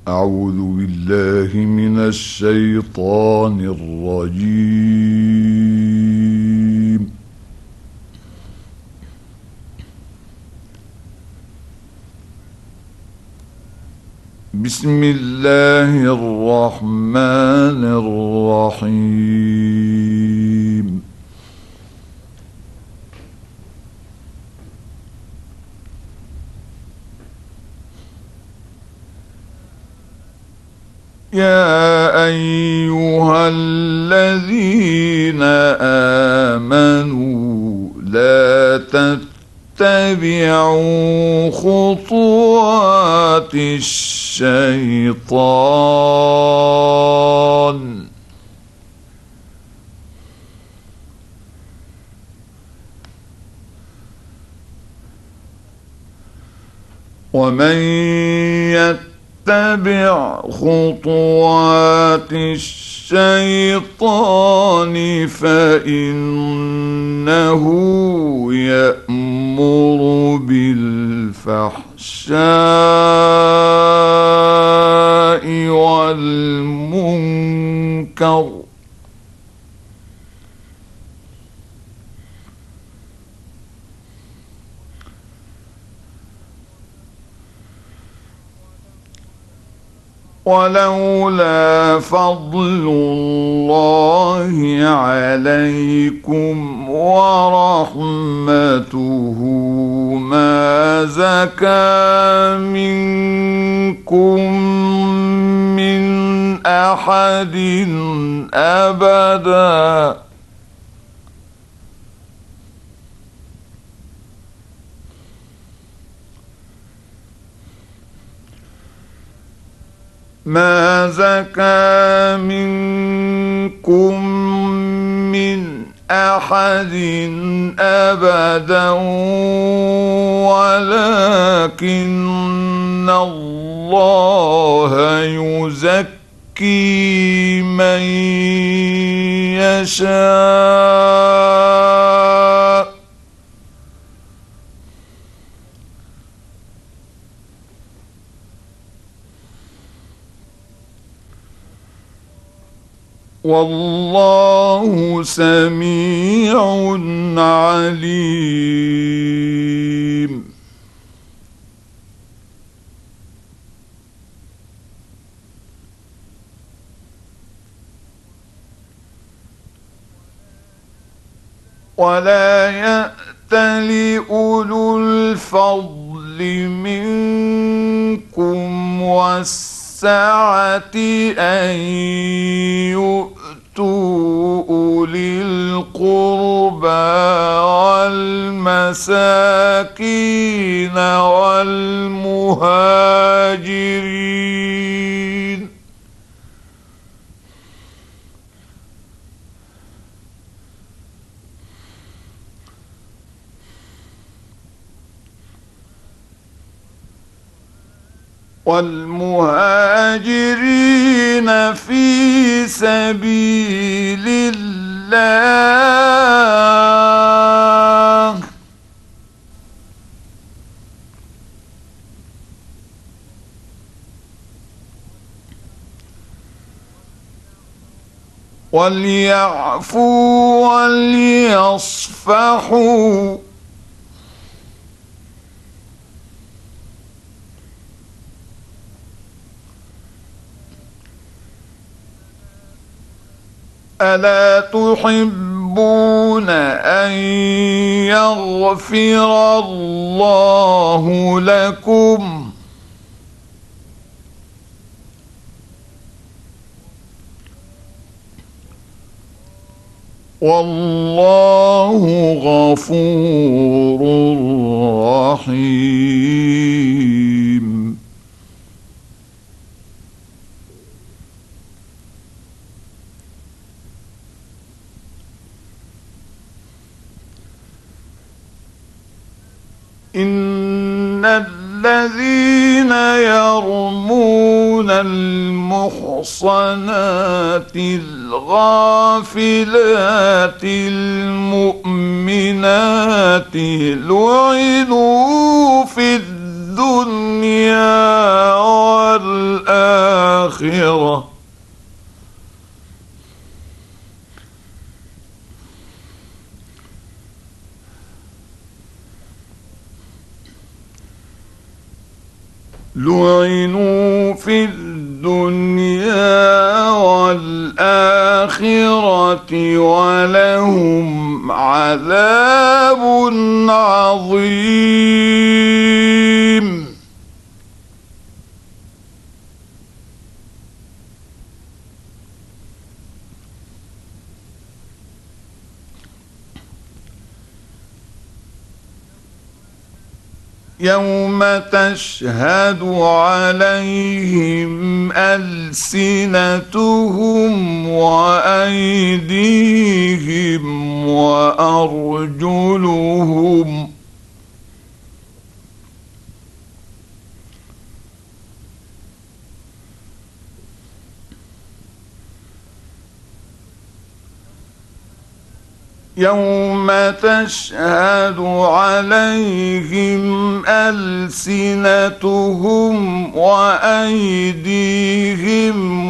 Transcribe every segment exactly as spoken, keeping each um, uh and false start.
أعوذ بالله من الشيطان الرجيم. بسم الله الرحمن الرحيم. يا أيها الذين آمنوا لا تتبعوا خطوات الشيطان ومن يتبع اتبع خطوات الشيطان فإنه يأمر بالفحشاء والمنكر ولولا فضل الله عليكم ورحمته ما زكى منكم من أحد أبدا ما زكى منكم من أحد أبدا ولكن الله يزكي من يشاء والله سميع عليم. ولا يأتل أولو الفضل منكم والسعة أن يؤتوا أولي القربى والمساكين والمهاجرين والمهاجرين في سبيل الله وليعفوا وليصفحوا ألا تحبون أن يغفر الله لكم والله غفور رحيم. إن الذين يرمون المحصنات الغافلات المؤمنات لعنوا في الدنيا والآخرة الآخرة لعنوا في الدنيا والآخرة ولهم عذاب عظيم. يوم تشهد عليهم ألسنتهم وأيديهم وأرجلهم يوم تشهد عليهم ألسنتهم وأيديهم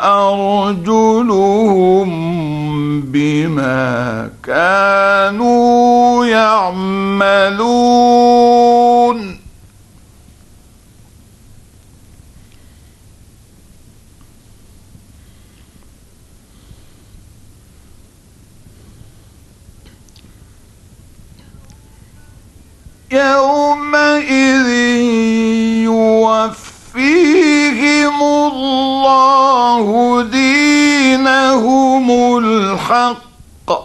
وأرجلهم بما كانوا يعملون. يومئذ يوفيهم الله دينهم الحق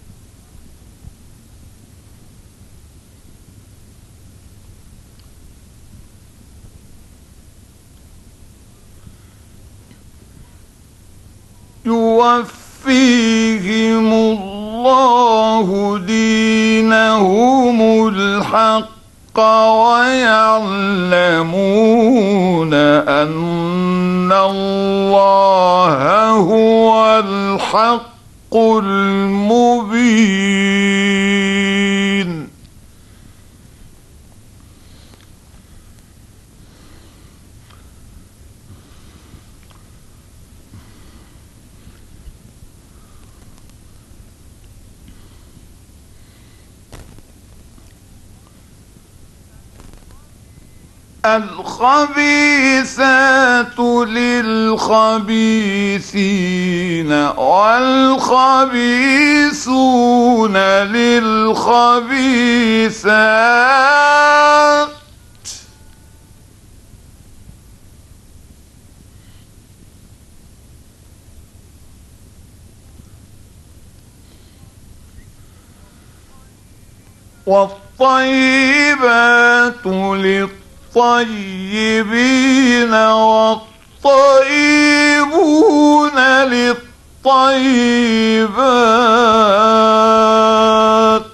يوفيهم الله دينهم الحق ويعلمون أن الله هو الحق المبين. الخبيثات للخبيثين والخبيثون للخبيثات والطيبات للطيبين والطيبون للطيبات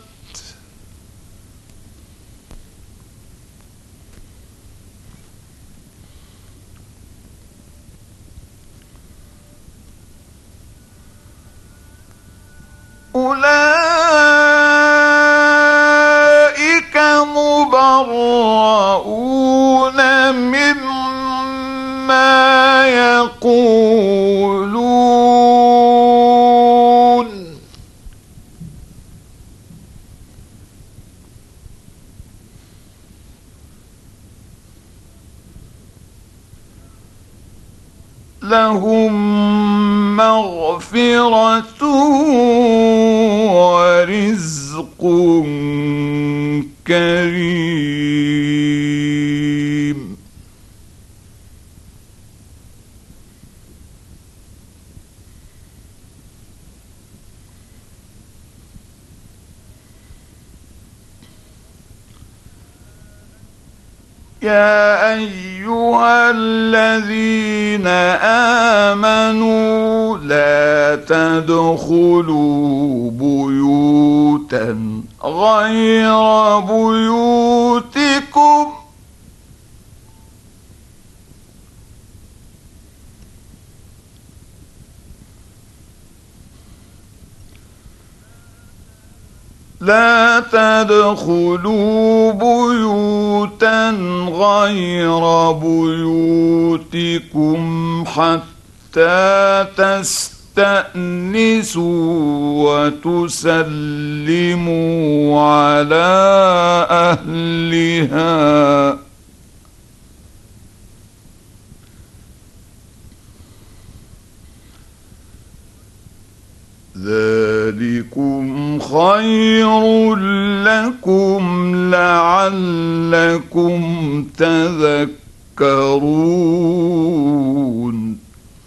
أولئك مبرؤون مما يقولون لهم مغفرة ورزق كريم. يا أيها الذين آمنوا لا تدخلوا بيوتا غير بيوتكم لا تدخلوا بيوتا غير بيوتكم بيوتكم حتى تستأنسوا وتسلموا على أهلها ذلكم خير لكم لعلكم تذكرون.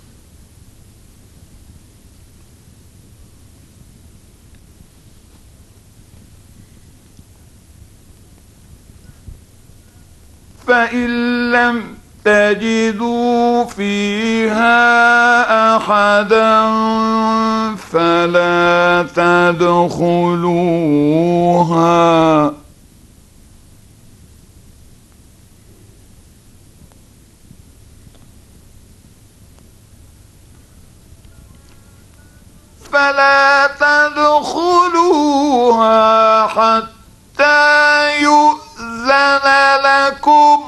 فإن لم تجدوا فيها أحدا فلا تدخلوها فلا تدخلوها حتى يؤذن لكم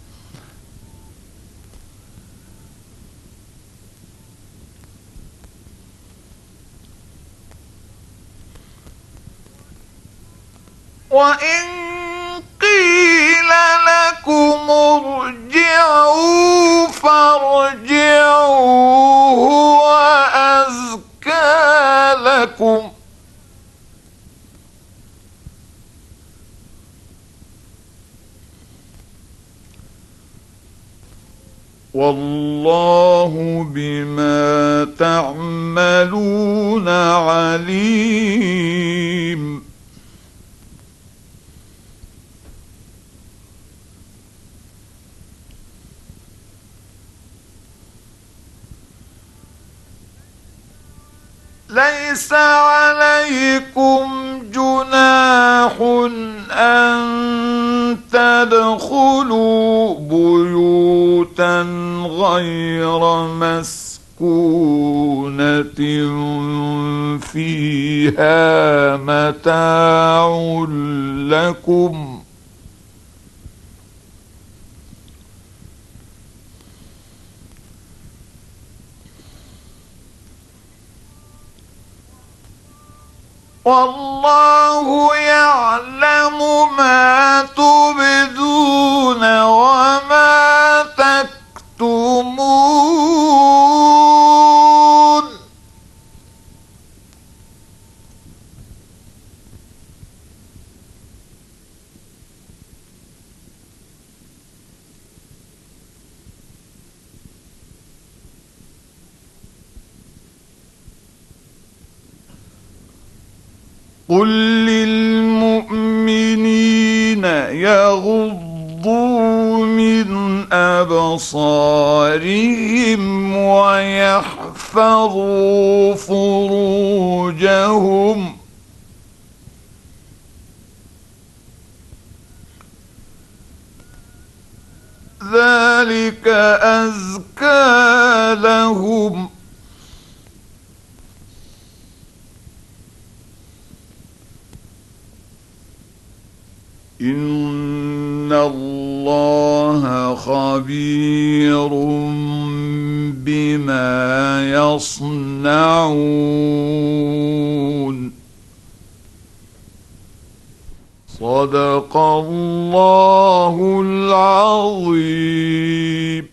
وإن قيل لكم ارجعوا فارجعوا هو أزكى لكم والله بما تعملون عليم. ليس عليكم جناح أن تدخلوا بيوتا غير مسكونة فيها متاع لكم والله يعلم ما تبدون وما تكتمون. قل للمؤمنين يغضوا من أبصارهم ويحفظوا فروجهم ذلك أزكى لهم إن الله خبير بما يصنعون. صدق الله العظيم.